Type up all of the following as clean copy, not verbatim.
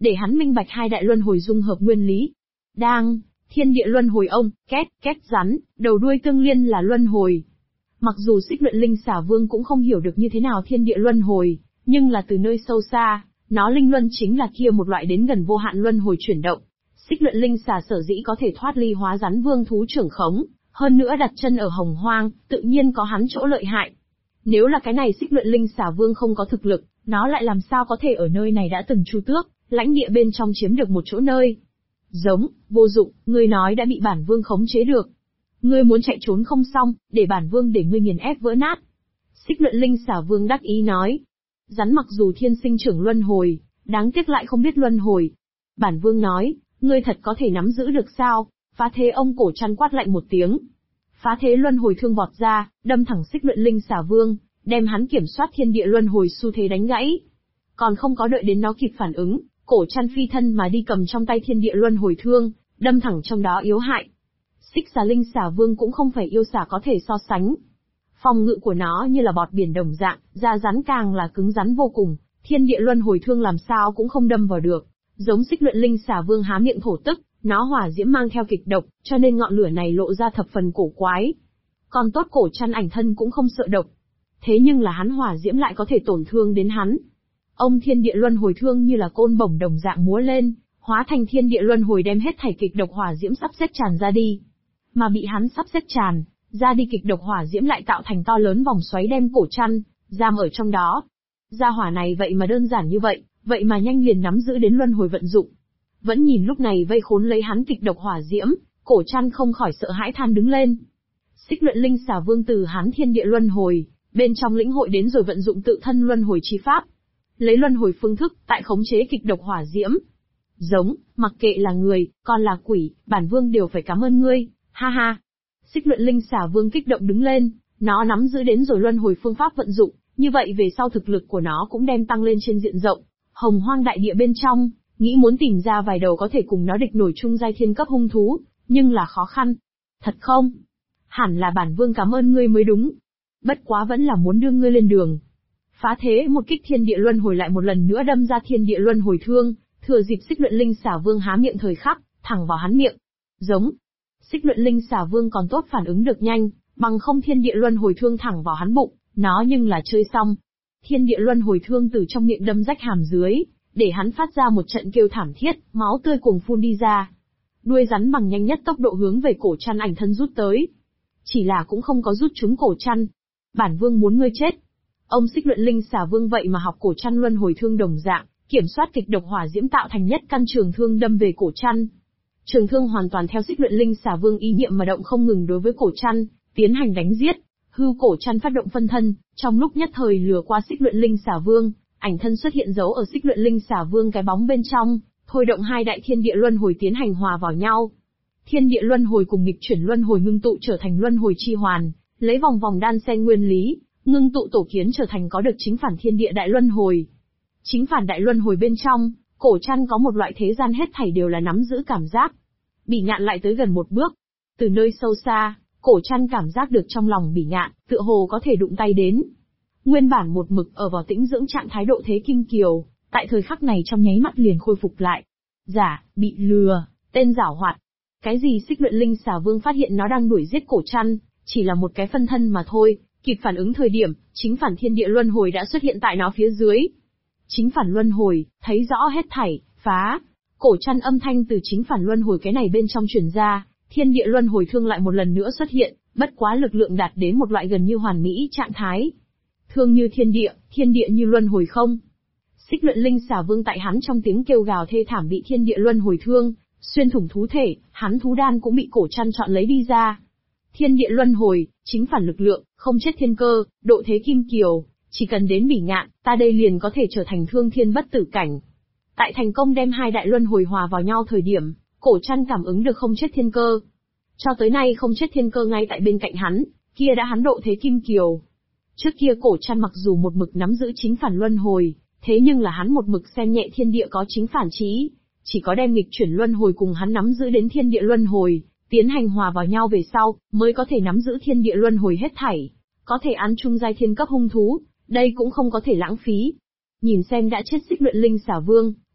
để hắn minh bạch hai đại luân hồi dung hợp nguyên lý. Đang, thiên địa luân hồi ông, két, két rắn, đầu đuôi tương liên là luân hồi. Mặc dù Xích Luyện Linh Xà Vương cũng không hiểu được như thế nào thiên địa luân hồi, nhưng là từ nơi sâu xa, nó linh luân chính là kia một loại đến gần vô hạn luân hồi chuyển động. Xích Luyện Linh Xà sở dĩ có thể thoát ly hóa rắn vương thú trưởng khống, hơn nữa đặt chân ở Hồng Hoang, tự nhiên có hắn chỗ lợi hại. Nếu là cái này Xích Luyện Linh Xà Vương không có thực lực, nó lại làm sao có thể ở nơi này đã từng chu tước, lãnh địa bên trong chiếm được một chỗ nơi. Giống, vô dụng, ngươi nói đã bị bản vương khống chế được. Ngươi muốn chạy trốn không xong, để bản vương để ngươi nghiền ép vỡ nát. Xích Luyện Linh Xà Vương đắc ý nói. Rắn mặc dù thiên sinh trưởng luân hồi, đáng tiếc lại không biết luân hồi. Bản vương nói, ngươi thật có thể nắm giữ được sao? Phá thế ông cổ chăn quát lạnh một tiếng. Phá thế luân hồi thương vọt ra, đâm thẳng Xích Luyện Linh Xà Vương, đem hắn kiểm soát thiên địa luân hồi xu thế đánh gãy. Còn không có đợi đến nó kịp phản ứng, cổ chăn phi thân mà đi cầm trong tay thiên địa luân hồi thương, đâm thẳng trong đó yếu hại. Xích Xà Linh Xà Vương cũng không phải yêu xà có thể so sánh. Phòng ngự của nó như là bọt biển đồng dạng, da rắn càng là cứng rắn vô cùng, thiên địa luân hồi thương làm sao cũng không đâm vào được. Giống Xích Luyện Linh Xà Vương há miệng thổ tức, nó hỏa diễm mang theo kịch độc, cho nên ngọn lửa này lộ ra thập phần cổ quái. Còn tốt cổ chăn ảnh thân cũng không sợ độc. Thế nhưng là hắn hỏa diễm lại có thể tổn thương đến hắn. Ông thiên địa luân hồi thương như là côn bổng đồng dạng múa lên, hóa thành thiên địa luân hồi đem hết thảy kịch độc hỏa diễm sắp xếp tràn ra đi. Mà bị hắn sắp xếp tràn ra đi kịch độc hỏa diễm lại tạo thành to lớn vòng xoáy đem cổ chăn giam ở trong đó. Gia hỏa này vậy mà đơn giản như vậy mà nhanh liền nắm giữ đến luân hồi vận dụng. Vẫn nhìn lúc này vây khốn lấy hắn kịch độc hỏa diễm, cổ chăn không khỏi sợ hãi than đứng lên. Xích Luyện Linh Xà Vương từ hắn thiên địa luân hồi, bên trong lĩnh hội đến rồi vận dụng tự thân luân hồi chi pháp. Lấy luân hồi phương thức, tại khống chế kịch độc hỏa diễm. Giống, mặc kệ là người, còn là quỷ, bản vương đều phải cảm ơn ngươi, ha ha. Xích Luyện Linh Xà Vương kích động đứng lên, nó nắm giữ đến rồi luân hồi phương pháp vận dụng, như vậy về sau thực lực của nó cũng đem tăng lên trên diện rộng. Hồng Hoang đại địa bên trong, nghĩ muốn tìm ra vài đầu có thể cùng nó địch nổi chung giai thiên cấp hung thú, nhưng là khó khăn. Thật không? Hẳn là bản vương cảm ơn ngươi mới đúng. Bất quá vẫn là muốn đưa ngươi lên đường. Phá thế một kích thiên địa luân hồi lại một lần nữa đâm ra thiên địa luân hồi thương, thừa dịp Xích Luyện Linh Xà Vương há miệng thời khắc, thẳng vào hắn miệng. Giống. Xích Luyện Linh Xà Vương còn tốt phản ứng được nhanh, bằng không thiên địa luân hồi thương thẳng vào hắn bụng, nó nhưng là chơi xong. Thiên địa luân hồi thương từ trong miệng đâm rách hàm dưới, để hắn phát ra một trận kêu thảm thiết, máu tươi cuồng phun đi ra. Đuôi rắn bằng nhanh nhất tốc độ hướng về cổ chăn ảnh thân rút tới. Chỉ là cũng không có rút trúng cổ chăn. Bản vương muốn ngươi chết. Ông Xích Luyện Linh Xà Vương vậy mà học cổ chăn luân hồi thương đồng dạng, kiểm soát kịch độc hỏa diễm tạo thành nhất căn trường thương đâm về cổ chăn. Trường thương hoàn toàn theo Xích Luyện Linh Xà Vương ý niệm mà động không ngừng đối với cổ chăn, tiến hành đánh giết. Hư cổ chăn phát động phân thân, trong lúc nhất thời lừa qua Xích Luyện Linh Xà Vương, ảnh thân xuất hiện dấu ở Xích Luyện Linh Xà Vương cái bóng bên trong, thôi động hai đại thiên địa luân hồi tiến hành hòa vào nhau. Thiên địa luân hồi cùng nghịch chuyển luân hồi ngưng tụ trở thành luân hồi chi hoàn, lấy vòng vòng đan xen nguyên lý, ngưng tụ tổ kiến trở thành có được chính phản thiên địa đại luân hồi. Chính phản đại luân hồi bên trong, cổ chăn có một loại thế gian hết thảy đều là nắm giữ cảm giác. Bỉ Ngạn lại tới gần một bước. Từ nơi sâu xa, cổ chăn cảm giác được trong lòng Bỉ Ngạn, tựa hồ có thể đụng tay đến. Nguyên bản một mực ở vào tĩnh dưỡng trạng thái độ thế kim kiều, tại thời khắc này trong nháy mắt liền khôi phục lại. Giả, bị lừa, tên giảo hoạt. Cái gì Xích Luyện Linh Xà Vương phát hiện nó đang đuổi giết cổ chăn, chỉ là một cái phân thân mà thôi, kịp phản ứng thời điểm, chính phản thiên địa luân hồi đã xuất hiện tại nó phía dưới. Chính phản luân hồi, thấy rõ hết thảy, phá. Cổ chăn âm thanh từ chính phản luân hồi cái này bên trong truyền ra, thiên địa luân hồi thương lại một lần nữa xuất hiện, bất quá lực lượng đạt đến một loại gần như hoàn mỹ trạng thái. Thương như thiên địa như luân hồi không. Xích Luyện Linh Xà Vương tại hắn trong tiếng kêu gào thê thảm bị thiên địa luân hồi thương xuyên thủng thú thể, hắn thú đan cũng bị cổ chăn chọn lấy đi ra. Thiên địa luân hồi, chính phản lực lượng, không chết thiên cơ, độ thế kim kiều, chỉ cần đến Bỉ Ngạn, ta đây liền có thể trở thành thương thiên bất tử cảnh. Tại thành công đem hai đại luân hồi hòa vào nhau thời điểm, cổ chăn cảm ứng được không chết thiên cơ. Cho tới nay không chết thiên cơ ngay tại bên cạnh hắn, kia đã hắn độ thế kim kiều. Trước kia cổ chăn mặc dù một mực nắm giữ chính phản luân hồi, thế nhưng là hắn một mực xem nhẹ thiên địa có chính phản trí, chỉ có đem nghịch chuyển luân hồi cùng hắn nắm giữ đến thiên địa luân hồi, tiến hành hòa vào nhau về sau, mới có thể nắm giữ thiên địa luân hồi hết thảy, có thể ăn chung giai thiên cấp hung thú, đây cũng không có thể lãng phí. Nhìn xem đã chết Xích Luyện Linh Xà Vương,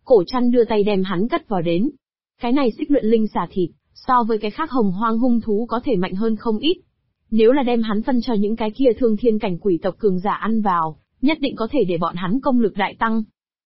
Cổ Trăn đưa tay đem hắn cất vào đến. Cái này xích luyện linh xà thịt, so với cái khác hồng hoang hung thú có thể mạnh hơn không ít. Nếu là đem hắn phân cho những cái kia thương thiên cảnh quỷ tộc cường giả ăn vào, nhất định có thể để bọn hắn công lực đại tăng.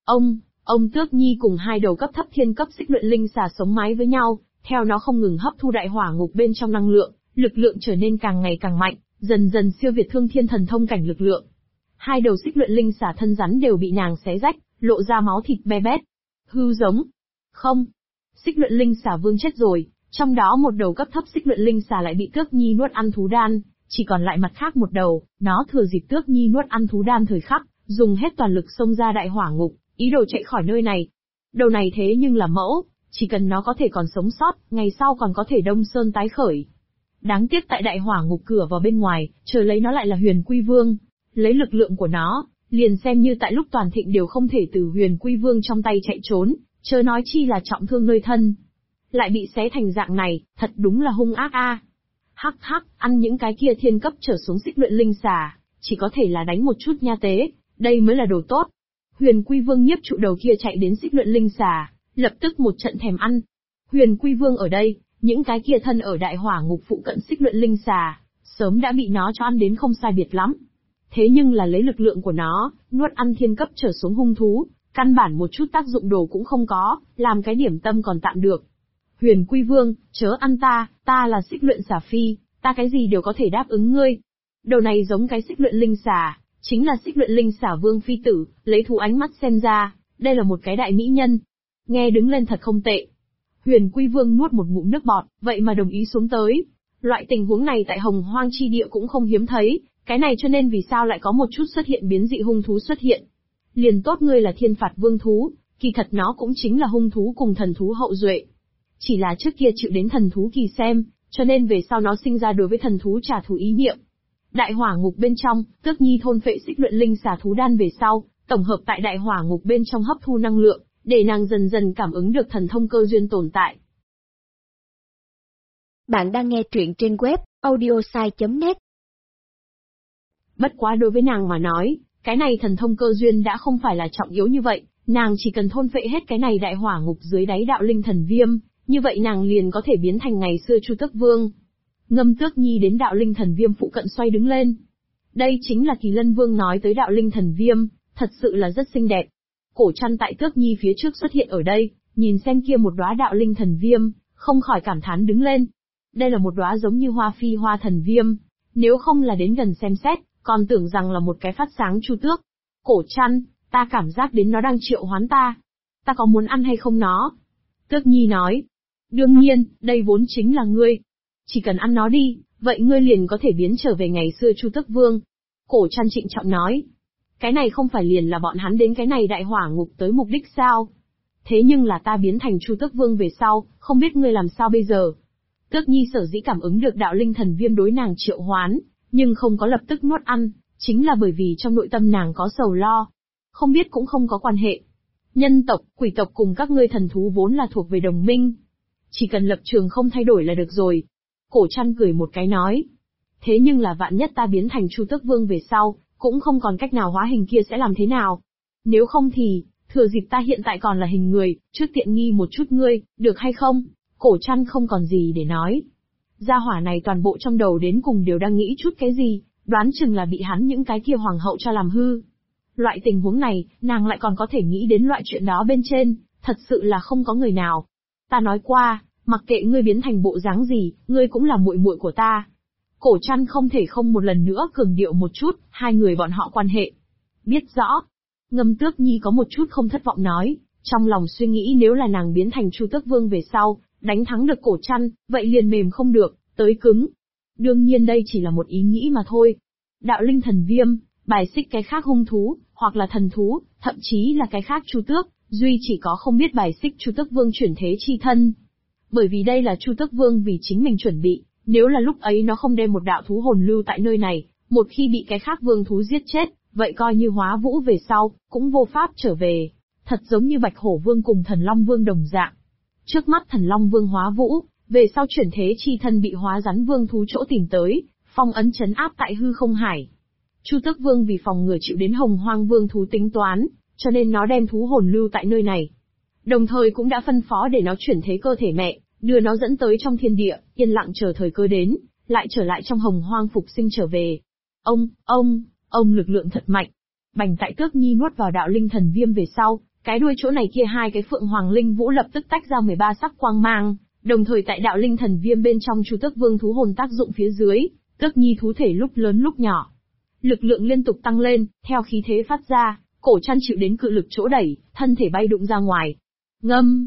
Ông Tước Nhi cùng hai đầu cấp thấp thiên cấp xích luyện linh xà sống mái với nhau, theo nó không ngừng hấp thu đại hỏa ngục bên trong năng lượng, lực lượng trở nên càng ngày càng mạnh, dần dần siêu việt thương thiên thần thông cảnh lực lượng. Hai đầu xích luyện linh xà thân rắn đều bị nàng xé rách, lộ ra máu thịt be bét. Hư giống. Không. Xích luyện linh xà vương chết rồi, trong đó một đầu cấp thấp xích luyện linh xà lại bị Tước Nhi nuốt ăn thú đan, chỉ còn lại mặt khác một đầu, nó thừa dịp Tước Nhi nuốt ăn thú đan thời khắc, dùng hết toàn lực xông ra đại hỏa ngục, ý đồ chạy khỏi nơi này. Đầu này thế nhưng là mẫu, chỉ cần nó có thể còn sống sót, ngày sau còn có thể đông sơn tái khởi. Đáng tiếc tại đại hỏa ngục cửa vào bên ngoài, chờ lấy nó lại là Huyền Quy Vương. Lấy lực lượng của nó, liền xem như tại lúc toàn thịnh đều không thể từ Huyền Quy Vương trong tay chạy trốn, chớ nói chi là trọng thương nơi thân. Lại bị xé thành dạng này, thật đúng là hung ác a. Hắc hắc, ăn những cái kia thiên cấp trở xuống xích luyện linh xà, chỉ có thể là đánh một chút nha tế, đây mới là đồ tốt. Huyền Quy Vương nhiếp trụ đầu kia chạy đến xích luyện linh xà, lập tức một trận thèm ăn. Huyền Quy Vương ở đây, những cái kia thân ở đại hỏa ngục phụ cận xích luyện linh xà, sớm đã bị nó cho ăn đến không sai biệt lắm. Thế nhưng là lấy lực lượng của nó, nuốt ăn thiên cấp trở xuống hung thú, căn bản một chút tác dụng đồ cũng không có, làm cái điểm tâm còn tạm được. Huyền Quy Vương, chớ ăn ta là xích luyện xà phi, ta cái gì đều có thể đáp ứng ngươi. Đầu này giống cái xích luyện linh xà, chính là xích luyện linh xà vương phi tử, lấy thú ánh mắt xem ra, đây là một cái đại mỹ nhân. Nghe đứng lên thật không tệ. Huyền Quy Vương nuốt một ngụm nước bọt, vậy mà đồng ý xuống tới. Loại tình huống này tại Hồng Hoang chi địa cũng không hiếm thấy, cái này cho nên vì sao lại có một chút xuất hiện biến dị hung thú xuất hiện. Liền tốt ngươi là thiên phạt vương thú, kỳ thật nó cũng chính là hung thú cùng thần thú hậu duệ. Chỉ là trước kia chịu đến thần thú kỳ xem, cho nên về sau nó sinh ra đối với thần thú trả thù ý niệm. Đại hỏa ngục bên trong, Tước Nhi thôn phệ xích luyện linh xà thú đan về sau, tổng hợp tại đại hỏa ngục bên trong hấp thu năng lượng, để nàng dần dần cảm ứng được thần thông cơ duyên tồn tại. Bạn đang nghe truyện trên web audiosai.net. Bất quá đối với nàng mà nói, cái này thần thông cơ duyên đã không phải là trọng yếu như vậy, nàng chỉ cần thôn phệ hết cái này đại hỏa ngục dưới đáy đạo linh thần viêm, như vậy nàng liền có thể biến thành ngày xưa Chu Tước Vương. Ngâm Tước Nhi đến đạo linh thần viêm phụ cận xoay đứng lên. Đây chính là Kỳ Lân Vương nói tới đạo linh thần viêm, thật sự là rất xinh đẹp. Cổ Trăn tại Tước Nhi phía trước xuất hiện ở đây, nhìn xem kia một đóa đạo linh thần viêm, không khỏi cảm thán đứng lên. Đây là một đóa giống như hoa phi hoa thần viêm, nếu không là đến gần xem xét, còn tưởng rằng là một cái phát sáng chu tước. Cổ Trăn, ta cảm giác đến nó đang triệu hoán ta. Ta có muốn ăn hay không nó? Tước Nhi nói. Đương nhiên, đây vốn chính là ngươi. Chỉ cần ăn nó đi, vậy ngươi liền có thể biến trở về ngày xưa Chu Tước Vương. Cổ Trăn trịnh trọng nói. Cái này không phải liền là bọn hắn đến cái này đại hỏa ngục tới mục đích sao? Thế nhưng là ta biến thành Chu Tước Vương về sau, không biết ngươi làm sao bây giờ? Tước Nhi sở dĩ cảm ứng được đạo linh thần viêm đối nàng triệu hoán, nhưng không có lập tức nuốt ăn, chính là bởi vì trong nội tâm nàng có sầu lo. Không biết cũng không có quan hệ. Nhân tộc, quỷ tộc cùng các ngươi thần thú vốn là thuộc về đồng minh. Chỉ cần lập trường không thay đổi là được rồi. Cổ Trăn cười một cái nói. Thế nhưng là vạn nhất ta biến thành Chu Tước Vương về sau, cũng không còn cách nào hóa hình kia sẽ làm thế nào? Nếu không thì, thừa dịp ta hiện tại còn là hình người, trước tiện nghi một chút ngươi, được hay không? Cổ Trăn không còn gì để nói. Gia hỏa này toàn bộ trong đầu đến cùng đều đang nghĩ chút cái gì, đoán chừng là bị hắn những cái kia hoàng hậu cho làm hư. Loại tình huống này, nàng lại còn có thể nghĩ đến loại chuyện đó bên trên, thật sự là không có người nào. Ta nói qua, mặc kệ ngươi biến thành bộ dáng gì, ngươi cũng là muội muội của ta. Cổ Trăn không thể không một lần nữa cường điệu một chút, hai người bọn họ quan hệ. Biết rõ. Ngâm Tước Nhi có một chút không thất vọng nói, trong lòng suy nghĩ nếu là nàng biến thành Chu Tước Vương về sau, đánh thắng được Cổ Trăn, vậy liền mềm không được, tới cứng. Đương nhiên đây chỉ là một ý nghĩ mà thôi. Đạo linh thần viêm, bài xích cái khác hung thú, hoặc là thần thú, thậm chí là cái khác Chu Tước, duy chỉ có không biết bài xích Chu Tước Vương chuyển thế chi thân. Bởi vì đây là Chu Tước Vương vì chính mình chuẩn bị, nếu là lúc ấy nó không đem một đạo thú hồn lưu tại nơi này, một khi bị cái khác vương thú giết chết, vậy coi như hóa vũ về sau, cũng vô pháp trở về. Thật giống như Bạch Hổ Vương cùng Thần Long Vương đồng dạng. Trước mắt Thần Long Vương hóa vũ, về sau chuyển thế chi thân bị hóa rắn vương thú chỗ tìm tới, phong ấn trấn áp tại hư không hải. Chu Tước Vương vì phòng ngừa chịu đến Hồng Hoang Vương thú tính toán, cho nên nó đem thú hồn lưu tại nơi này. đồng thời cũng đã phân phó để nó chuyển thế cơ thể mẹ, đưa nó dẫn tới trong thiên địa, yên lặng chờ thời cơ đến, lại trở lại trong hồng hoang phục sinh trở về. Ông lực lượng thật mạnh. Bành tại Tước Nhi nuốt vào đạo linh thần viêm về sau, cái đuôi chỗ này kia hai cái phượng hoàng linh vũ lập tức tách ra 13 sắc quang mang, đồng thời tại đạo linh thần viêm bên trong Chu Tước Vương thú hồn tác dụng phía dưới, Tước Nhi thú thể lúc lớn lúc nhỏ. Lực lượng liên tục tăng lên, theo khí thế phát ra, cổ chăn chịu đến cự lực chỗ đẩy, thân thể bay đụng ra ngoài. Ngâm,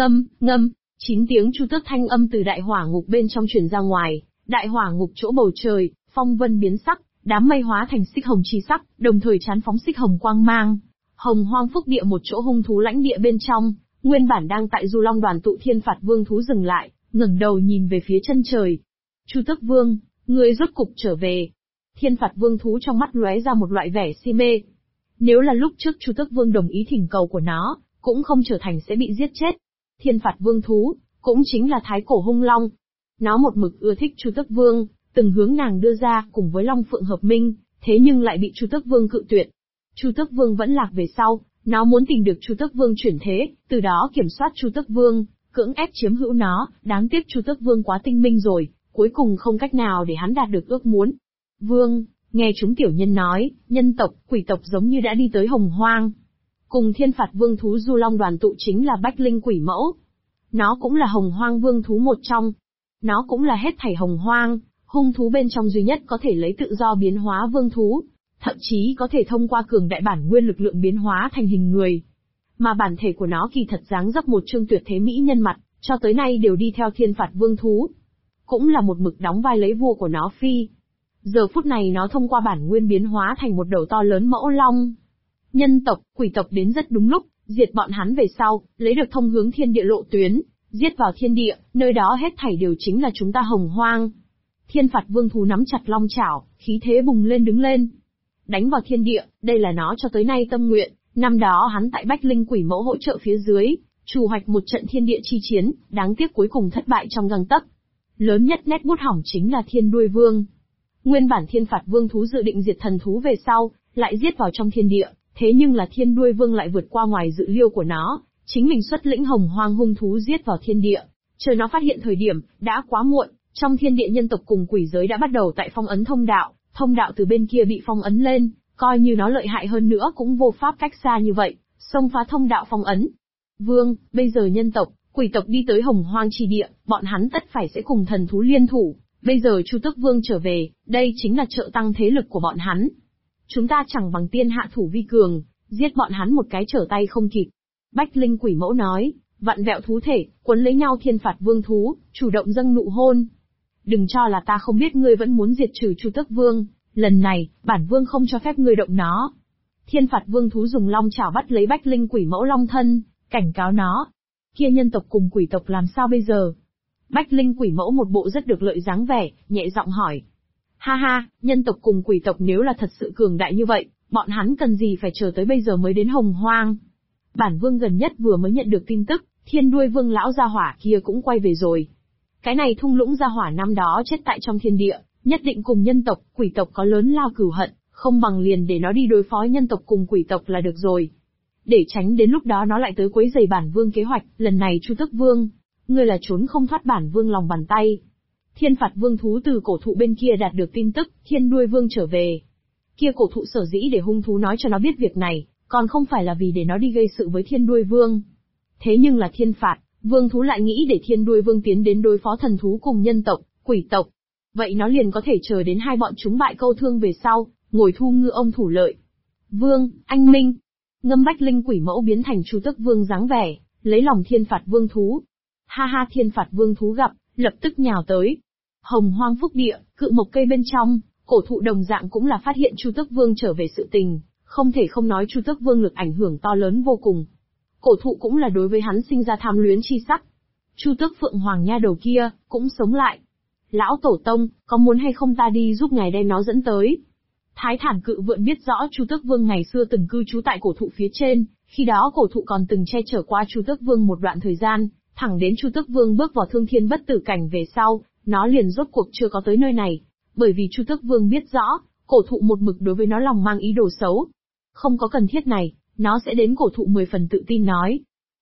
9 tiếng chu tước thanh âm từ đại hỏa ngục bên trong truyền ra ngoài, đại hỏa ngục chỗ bầu trời, phong vân biến sắc, đám mây hóa thành xích hồng chi sắc, đồng thời chán phóng xích hồng quang mang. Hồng Hoang Phúc Địa một chỗ hung thú lãnh địa bên trong, nguyên bản đang tại Du Long đoàn tụ Thiên Phạt Vương thú dừng lại, ngẩng đầu nhìn về phía chân trời. Chu Tước Vương, ngươi rốt cục trở về. Thiên Phạt Vương thú trong mắt lóe ra một loại vẻ si mê. Nếu là lúc trước Chu Tước Vương đồng ý thỉnh cầu của nó, cũng không trở thành sẽ bị giết chết. Thiên Phạt Vương thú, cũng chính là Thái Cổ Hung Long. Nó một mực ưa thích Chu Tước Vương, từng hướng nàng đưa ra cùng với Long Phượng hợp minh, thế nhưng lại bị Chu Tước Vương cự tuyệt. Chu Tước Vương vẫn lạc về sau, nó muốn tìm được Chu Tước Vương chuyển thế, từ đó kiểm soát Chu Tước Vương, cưỡng ép chiếm hữu nó, đáng tiếc Chu Tước Vương quá tinh minh rồi, cuối cùng không cách nào để hắn đạt được ước muốn. Vương, nghe chúng tiểu nhân nói, nhân tộc, quỷ tộc giống như đã đi tới Hồng Hoang. Cùng Thiên Phạt Vương thú Du Long đoàn tụ chính là Bách Linh Quỷ Mẫu. Nó cũng là Hồng Hoang Vương thú một trong. Nó cũng là hết thảy Hồng Hoang, hung thú bên trong duy nhất có thể lấy tự do biến hóa vương thú, thậm chí có thể thông qua cường đại bản nguyên lực lượng biến hóa thành hình người. Mà bản thể của nó kỳ thật dáng dấp một trương tuyệt thế mỹ nhân mặt, cho tới nay đều đi theo Thiên Phạt Vương thú. Cũng là một mực đóng vai lấy vua của nó phi. Giờ phút này nó thông qua bản nguyên biến hóa thành một đầu to lớn mẫu long. Nhân tộc, quỷ tộc đến rất đúng lúc, diệt bọn hắn về sau, lấy được thông hướng thiên địa lộ tuyến, giết vào thiên địa, nơi đó hết thảy đều chính là chúng ta Hồng Hoang. Thiên Phạt Vương thú nắm chặt long chảo, khí thế bùng lên đứng lên. Đánh vào thiên địa, đây là nó cho tới nay tâm nguyện, năm đó hắn tại Bách Linh Quỷ Mẫu hỗ trợ phía dưới, chủ hoạch một trận thiên địa chi chiến, đáng tiếc cuối cùng thất bại trong gang tấc. Lớn nhất nét bút hỏng chính là Thiên Đuôi Vương. Nguyên bản Thiên Phạt Vương thú dự định diệt thần thú về sau, lại giết vào trong thiên địa, thế nhưng là Thiên Đuôi Vương lại vượt qua ngoài dự liêu của nó, chính mình xuất lĩnh Hồng Hoang hung thú giết vào thiên địa. Chờ nó phát hiện thời điểm, đã quá muộn, trong thiên địa nhân tộc cùng quỷ giới đã bắt đầu tại phong ấn thông đạo từ bên kia bị phong ấn lên, coi như nó lợi hại hơn nữa cũng vô pháp cách xa như vậy, xông phá thông đạo phong ấn. Vương, bây giờ nhân tộc, quỷ tộc đi tới Hồng Hoang chi địa, bọn hắn tất phải sẽ cùng thần thú liên thủ. Bây giờ Chu Tước Vương trở về, đây chính là trợ tăng thế lực của bọn hắn. Chúng ta chẳng bằng tiên hạ thủ vi cường, giết bọn hắn một cái trở tay không kịp. Bách Linh Quỷ Mẫu nói, vặn vẹo thú thể, quấn lấy nhau Thiên Phạt Vương thú, chủ động dâng nụ hôn. Đừng cho là ta không biết ngươi vẫn muốn diệt trừ Chu Tước Vương, lần này, bản Vương không cho phép ngươi động nó. Thiên Phạt Vương thú dùng long chảo bắt lấy Bách Linh Quỷ Mẫu long thân, cảnh cáo nó. Kia nhân tộc cùng quỷ tộc làm sao bây giờ? Bách Linh Quỷ Mẫu một bộ rất được lợi dáng vẻ, nhẹ giọng hỏi. Ha ha, nhân tộc cùng quỷ tộc nếu là thật sự cường đại như vậy, bọn hắn cần gì phải chờ tới bây giờ mới đến Hồng Hoang? Bản Vương gần nhất vừa mới nhận được tin tức, Thiên Đuôi Vương lão gia hỏa kia cũng quay về rồi. Cái này thung lũng gia hỏa năm đó chết tại trong thiên địa, nhất định cùng nhân tộc, quỷ tộc có lớn lao cửu hận, không bằng liền để nó đi đối phó nhân tộc cùng quỷ tộc là được rồi. Để tránh đến lúc đó nó lại tới quấy rầy bản Vương kế hoạch, lần này Chu Tước Vương, ngươi là trốn không thoát bản Vương lòng bàn tay. Thiên Phạt Vương thú từ cổ thụ bên kia đạt được tin tức, Thiên Đuôi Vương trở về. Kia cổ thụ sở dĩ để hung thú nói cho nó biết việc này, còn không phải là vì để nó đi gây sự với Thiên Đuôi Vương. Thế nhưng là Thiên Phạt Vương thú lại nghĩ để Thiên Đuôi Vương tiến đến đối phó thần thú cùng nhân tộc, quỷ tộc. Vậy nó liền có thể chờ đến hai bọn chúng bại câu thương về sau, ngồi thu ngư ông thủ lợi. Vương, anh minh. Ngâm Bách Linh Quỷ Mẫu biến thành Chu Tước Vương dáng vẻ, lấy lòng Thiên Phạt Vương thú. Ha ha, Thiên Phạt Vương thú gặp, lập tức nhào tới. Hồng Hoang Phúc Địa, cự mộc cây bên trong, cổ thụ đồng dạng cũng là phát hiện Chu Tước Vương trở về sự tình, không thể không nói Chu Tước Vương lực ảnh hưởng to lớn vô cùng. Cổ thụ cũng là đối với hắn sinh ra tham luyến chi sắc. Chu Tước Phượng Hoàng nha đầu kia, cũng sống lại. Lão Tổ Tông, có muốn hay không ta đi giúp ngài đem nó dẫn tới? Thái Thản Cự Vượn biết rõ Chu Tước Vương ngày xưa từng cư trú tại cổ thụ phía trên, khi đó cổ thụ còn từng che chở qua Chu Tước Vương một đoạn thời gian, thẳng đến Chu Tước Vương bước vào thương thiên bất tử cảnh về sau, nó liền rốt cuộc chưa có tới nơi này, bởi vì Chu Tước Vương biết rõ, cổ thụ một mực đối với nó lòng mang ý đồ xấu. Không có cần thiết này, nó sẽ đến cổ thụ 10 phần tự tin nói.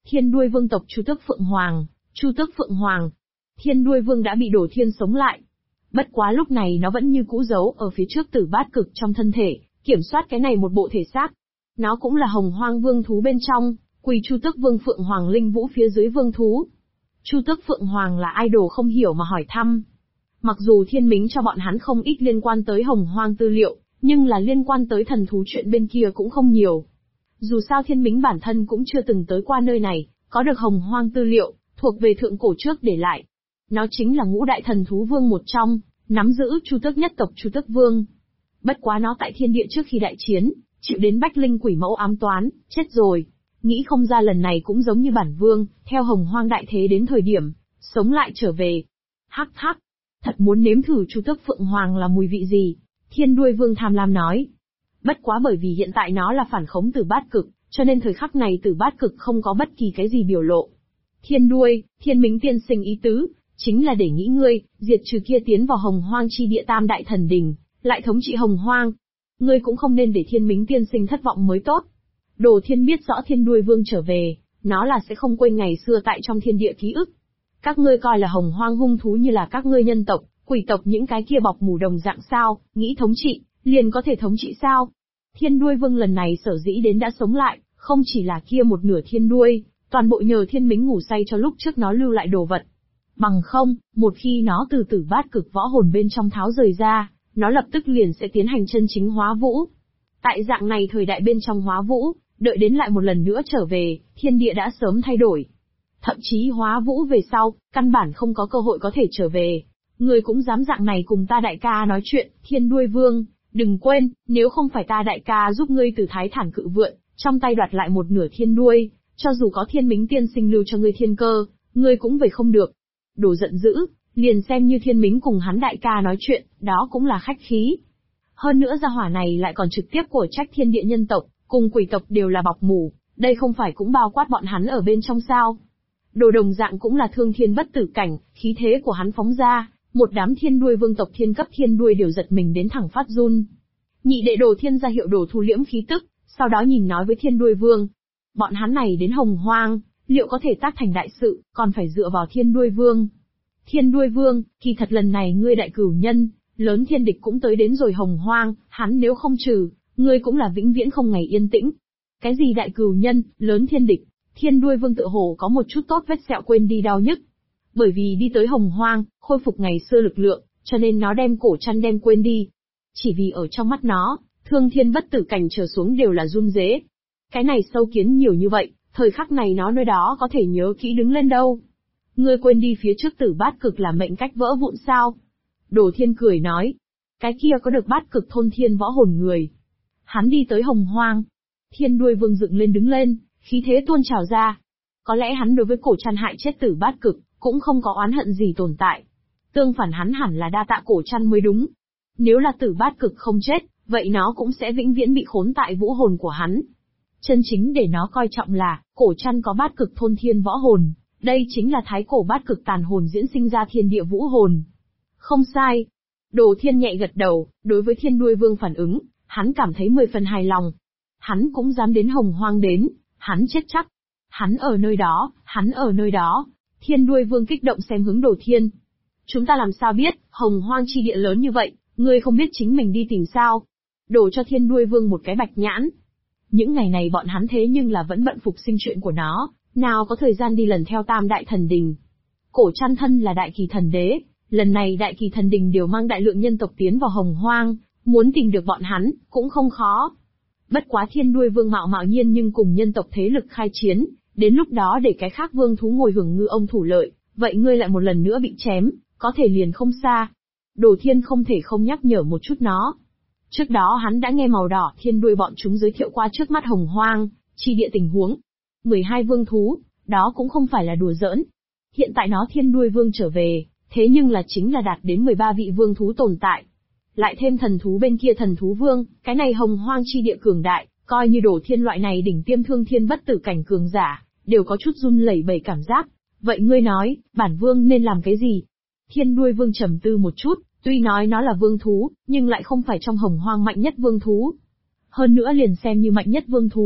Thiên đuôi vương tộc Chu Tước Phượng Hoàng, Chu Tước Phượng Hoàng. Thiên đuôi vương đã bị Đồ Thiên sống lại. Bất quá lúc này nó vẫn như cũ giấu ở phía trước Tử Bát Cực trong thân thể, kiểm soát cái này một bộ thể xác. Nó cũng là Hồng Hoang vương thú bên trong, quỳ Chu Tước Vương Phượng Hoàng Linh Vũ phía dưới vương thú. Chu Tước Phượng Hoàng là idol không hiểu mà hỏi thăm. Mặc dù Thiên Mính cho bọn hắn không ít liên quan tới Hồng Hoang tư liệu, nhưng là liên quan tới thần thú chuyện bên kia cũng không nhiều. Dù sao Thiên Mính bản thân cũng chưa từng tới qua nơi này, có được Hồng Hoang tư liệu, thuộc về thượng cổ trước để lại. Nó chính là ngũ đại thần thú vương một trong, nắm giữ Chu Tước nhất tộc Chu Tước Vương. Bất quá nó tại thiên địa trước khi đại chiến, chịu đến Bách Linh Quỷ Mẫu ám toán, chết rồi. Nghĩ không ra lần này cũng giống như bản vương, theo Hồng Hoang đại thế đến thời điểm, sống lại trở về. Hắc hắc, thật muốn nếm thử Chu Tước Phượng Hoàng là mùi vị gì, Thiên đuôi vương tham lam nói. Bất quá bởi vì hiện tại nó là phản khống Tử Bát Cực, cho nên thời khắc này Tử Bát Cực không có bất kỳ cái gì biểu lộ. Thiên đuôi, Thiên Mính tiên sinh ý tứ, chính là để nghĩ ngươi, diệt trừ kia tiến vào Hồng Hoang chi địa tam đại thần đình, lại thống trị Hồng Hoang. Ngươi cũng không nên để Thiên Mính tiên sinh thất vọng mới tốt. Đồ Thiên biết rõ Thiên đuôi vương trở về, nó là sẽ không quên ngày xưa tại trong thiên địa ký ức. Các ngươi coi là Hồng Hoang hung thú như là các ngươi nhân tộc, quỷ tộc những cái kia bọc mù đồng dạng sao, nghĩ thống trị, liền có thể thống trị sao? Thiên đuôi vương lần này sở dĩ đến đã sống lại, không chỉ là kia một nửa thiên đuôi, toàn bộ nhờ Thiên Mính ngủ say cho lúc trước nó lưu lại đồ vật. Bằng không, một khi nó từ Tử Bát Cực võ hồn bên trong tháo rời ra, nó lập tức liền sẽ tiến hành chân chính hóa vũ. Tại dạng này thời đại bên trong hóa vũ, đợi đến lại một lần nữa trở về, thiên địa đã sớm thay đổi. Thậm chí hóa vũ về sau, căn bản không có cơ hội có thể trở về. Người cũng dám dạng này cùng ta đại ca nói chuyện, Thiên đuôi vương, đừng quên, nếu không phải ta đại ca giúp ngươi từ Thái Thản Cự Vượn, trong tay đoạt lại một nửa thiên đuôi, cho dù có Thiên Mính tiên sinh lưu cho ngươi thiên cơ, ngươi cũng về không được. Đồ giận dữ, liền xem như Thiên Mính cùng hắn đại ca nói chuyện, đó cũng là khách khí. Hơn nữa gia hỏa này lại còn trực tiếp của trách thiên địa nhân tộc, cùng quỷ tộc đều là bọc mù, đây không phải cũng bao quát bọn hắn ở bên trong sao. Đồ đồng dạng cũng là thương thiên bất tử cảnh, khí thế của hắn phóng ra, một đám thiên đuôi vương tộc thiên cấp thiên đuôi đều giật mình đến thẳng phát run. Nhị đệ Đồ Thiên ra hiệu Đồ thu liễm khí tức, sau đó nhìn nói với thiên đuôi vương. Bọn hắn này đến Hồng Hoang, liệu có thể tác thành đại sự, còn phải dựa vào thiên đuôi vương. Thiên đuôi vương, kỳ thật lần này ngươi đại cửu nhân, lớn thiên địch cũng tới đến rồi Hồng Hoang, hắn nếu không trừ, ngươi cũng là vĩnh viễn không ngày yên tĩnh. Cái gì đại cửu nhân, lớn thiên địch, thiên đuôi vương tự hồ có một chút tốt vết sẹo quên đi đau nhức. Bởi vì đi tới Hồng Hoang, khôi phục ngày xưa lực lượng, cho nên nó đem cổ chăn đem quên đi. Chỉ vì ở trong mắt nó, thương thiên bất tử cảnh trở xuống đều là run rế. Cái này sâu kiến nhiều như vậy, thời khắc này nó nơi đó có thể nhớ kỹ đứng lên đâu. Ngươi quên đi phía trước Tử Bát Cực là mệnh cách vỡ vụn sao? Đồ Thiên cười nói. Cái kia có được Bát Cực thôn thiên võ hồn người. Hắn đi tới Hồng Hoang. Thiên đuôi vương dựng lên đứng lên, khí thế tuôn trào ra. Có lẽ hắn đối với cổ chăn hại chết Tử Bát Cực, cũng không có oán hận gì tồn tại. Tương phản hắn hẳn là đa tạ cổ chăn mới đúng. Nếu là Tử Bát Cực không chết, vậy nó cũng sẽ vĩnh viễn bị khốn tại vũ hồn của hắn. Chân chính để nó coi trọng là, cổ chăn có Bát Cực thôn thiên võ hồn, đây chính là thái cổ Bát Cực tàn hồn diễn sinh ra thiên địa vũ hồn. Không sai. Đồ Thiên nhẹ gật đầu, đối với thiên đuôi vương phản ứng, hắn cảm thấy 10 phần hài lòng. Hắn cũng dám đến Hồng Hoang đến, hắn chết chắc. Hắn ở nơi đó, hắn ở nơi đó. Thiên đuôi vương kích động xem hướng Đồ Thiên. Chúng ta làm sao biết, Hồng Hoang chi địa lớn như vậy, ngươi không biết chính mình đi tìm sao? Đổ cho thiên đuôi vương một cái bạch nhãn. Những ngày này bọn hắn thế nhưng là vẫn bận phục sinh chuyện của nó, nào có thời gian đi lần theo tam đại thần đình. Cổ chăn thân là đại kỳ thần đế, lần này đại kỳ thần đình đều mang đại lượng nhân tộc tiến vào Hồng Hoang, muốn tìm được bọn hắn, cũng không khó. Bất quá thiên đuôi vương mạo mạo nhiên nhưng cùng nhân tộc thế lực khai chiến, đến lúc đó để cái khác vương thú ngồi hưởng ngư ông thủ lợi, vậy ngươi lại một lần nữa bị chém, có thể liền không xa. Đồ Thiên không thể không nhắc nhở một chút nó. Trước đó hắn đã nghe màu đỏ thiên đuôi bọn chúng giới thiệu qua trước mắt Hồng Hoang, chi địa tình huống. 12 vương thú, đó cũng không phải là đùa giỡn. Hiện tại nó thiên đuôi vương trở về, thế nhưng là chính là đạt đến 13 vị vương thú tồn tại. Lại thêm thần thú bên kia thần thú vương, cái này Hồng Hoang chi địa cường đại, coi như Đồ Thiên loại này đỉnh tiêm thương thiên bất tử cảnh cường giả, đều có chút run lẩy bẩy cảm giác. Vậy ngươi nói, bản vương nên làm cái gì? Thiên đuôi vương trầm tư một chút, tuy nói nó là vương thú, nhưng lại không phải trong Hồng Hoang mạnh nhất vương thú. Hơn nữa liền xem như mạnh nhất vương thú,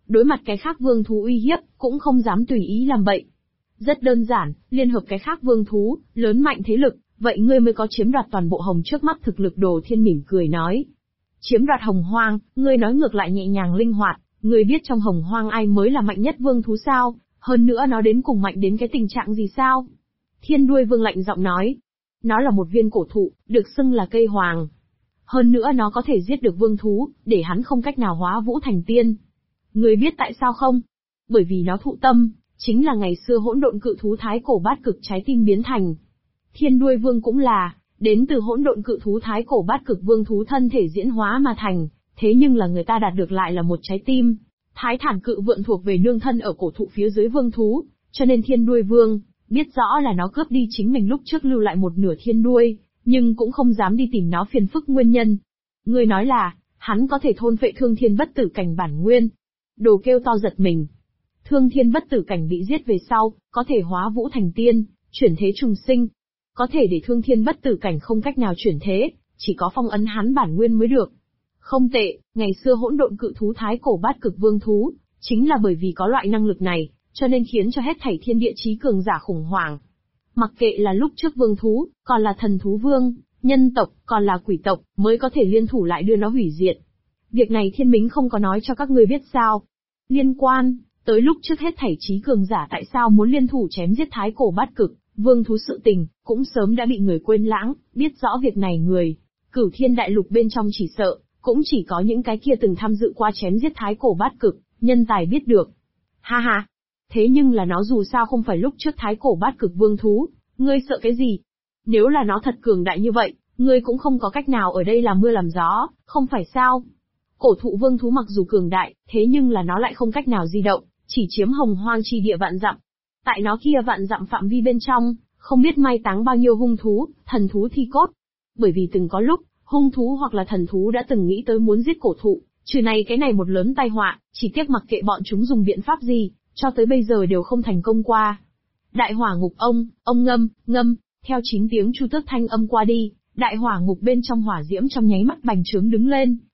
Đối mặt cái khác vương thú uy hiếp, cũng không dám tùy ý làm bậy. Rất đơn giản, liên hợp cái khác vương thú, lớn mạnh thế lực, vậy ngươi mới có chiếm đoạt toàn bộ hồng trước mắt thực lực. Đồ Thiên mỉm cười nói. Chiếm đoạt hồng hoang, ngươi nói ngược lại nhẹ nhàng linh hoạt, ngươi biết trong hồng hoang ai mới là mạnh nhất vương thú sao, hơn nữa nó đến cùng mạnh đến cái tình trạng gì sao? Thiên đuôi vương lạnh giọng nói. Nó là một viên cổ thụ, được xưng là cây hoàng. Hơn nữa nó có thể giết được vương thú, để hắn không cách nào hóa vũ thành tiên. Ngươi biết tại sao không? Bởi vì nó thụ tâm, chính là ngày xưa hỗn độn cự thú thái cổ bát cực trái tim biến thành. Thiên đuôi vương cũng là, đến từ hỗn độn cự thú thái cổ bát cực vương thú thân thể diễn hóa mà thành, thế nhưng là người ta đạt được lại là một trái tim. Thái thản cự vượn thuộc về nương thân ở cổ thụ phía dưới vương thú, cho nên thiên đuôi vương, biết rõ là nó cướp đi chính mình lúc trước lưu lại một nửa thiên đuôi, nhưng cũng không dám đi tìm nó phiền phức nguyên nhân. Ngươi nói là, hắn có thể thôn phệ thương thiên bất tử cảnh bản nguyên. Đồ kêu to giật mình. Thương thiên bất tử cảnh bị giết về sau, có thể hóa vũ thành tiên, chuyển thế trùng sinh. Có thể để thương thiên bất tử cảnh không cách nào chuyển thế, chỉ có phong ấn hắn bản nguyên mới được. Không tệ, ngày xưa hỗn độn cự thú thái cổ bát cực vương thú, chính là bởi vì có loại năng lực này, cho nên khiến cho hết thảy thiên địa chí cường giả khủng hoảng. Mặc kệ là lúc trước vương thú, còn là thần thú vương, nhân tộc, còn là quỷ tộc, mới có thể liên thủ lại đưa nó hủy diệt. Việc này thiên mính không có nói cho các ngươi biết sao. Liên quan tới lúc trước hết thảy chí cường giả tại sao muốn liên thủ chém giết thái cổ bát cực vương thú sự tình, cũng sớm đã bị người quên lãng. Biết rõ việc này người Cửu Thiên đại lục bên trong chỉ sợ cũng chỉ có những cái kia từng tham dự qua chém giết thái cổ bát cực nhân tài biết được. Ha ha, thế nhưng là nó dù sao không phải lúc trước thái cổ bát cực vương thú, ngươi sợ cái gì? Nếu là nó thật cường đại như vậy, ngươi cũng không có cách nào ở đây làm mưa làm gió, không phải sao? Cổ thụ vương thú mặc dù cường đại, thế nhưng là nó lại không cách nào di động, chỉ chiếm hồng hoang chi địa vạn dặm. Tại nó kia vạn dặm phạm vi bên trong, không biết mai táng bao nhiêu hung thú, thần thú thi cốt. Bởi vì từng có lúc, hung thú hoặc là thần thú đã từng nghĩ tới muốn giết cổ thụ, trừ này cái này một lớn tai họa, chỉ tiếc mặc kệ bọn chúng dùng biện pháp gì, cho tới bây giờ đều không thành công qua. Đại hỏa ngục ông ngâm, theo 9 tiếng chu tước thanh âm qua đi, đại hỏa ngục bên trong hỏa diễm trong nháy mắt bành trướng đứng lên.